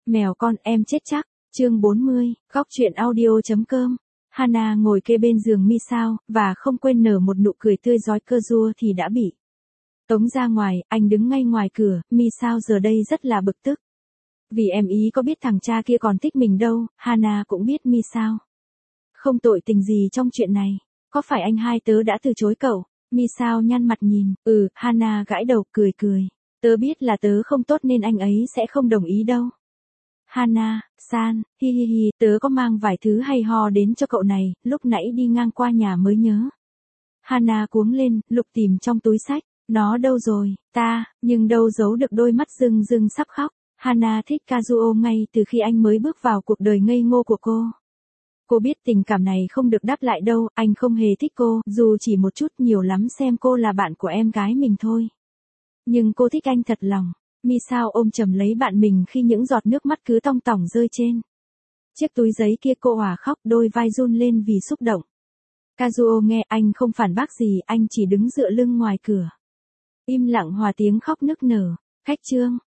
Mèo con em chết chắc. Chương 40, góc truyện audio.com. Hana ngồi kê bên giường Misao, và không quên nở một nụ cười tươi rói cơ rua thì đã bị tống ra ngoài. Anh đứng ngay ngoài cửa, Misao giờ đây rất là bực tức. Vì em ý có biết thằng cha kia còn thích mình đâu, Hana cũng biết Misao không tội tình gì trong chuyện này. Có phải anh hai tớ đã từ chối cậu? Misao nhăn mặt nhìn. Hana gãi đầu cười cười. Tớ biết là tớ không tốt nên anh ấy sẽ không đồng ý đâu. Hana, san, hi hi hi, tớ có mang vài thứ hay ho đến cho cậu này, lúc nãy đi ngang qua nhà mới nhớ. Hana cuống lên, lục tìm trong túi xách. Nó đâu rồi, nhưng đâu giấu được đôi mắt rưng rưng sắp khóc. Hana thích Kazuo ngay từ khi anh mới bước vào cuộc đời ngây ngô của cô. Cô biết tình cảm này không được đáp lại đâu, anh không hề thích cô, dù chỉ một chút, nhiều lắm xem cô là bạn của em gái mình thôi. Nhưng cô thích anh thật lòng. Misao ôm chầm lấy bạn mình khi những giọt nước mắt cứ tong tỏng rơi trên chiếc túi giấy kia, cô òa khóc, đôi vai run lên vì xúc động. Kazuo nghe anh không phản bác gì, anh chỉ đứng dựa lưng ngoài cửa, im lặng hòa tiếng khóc nức nở. Khách trương,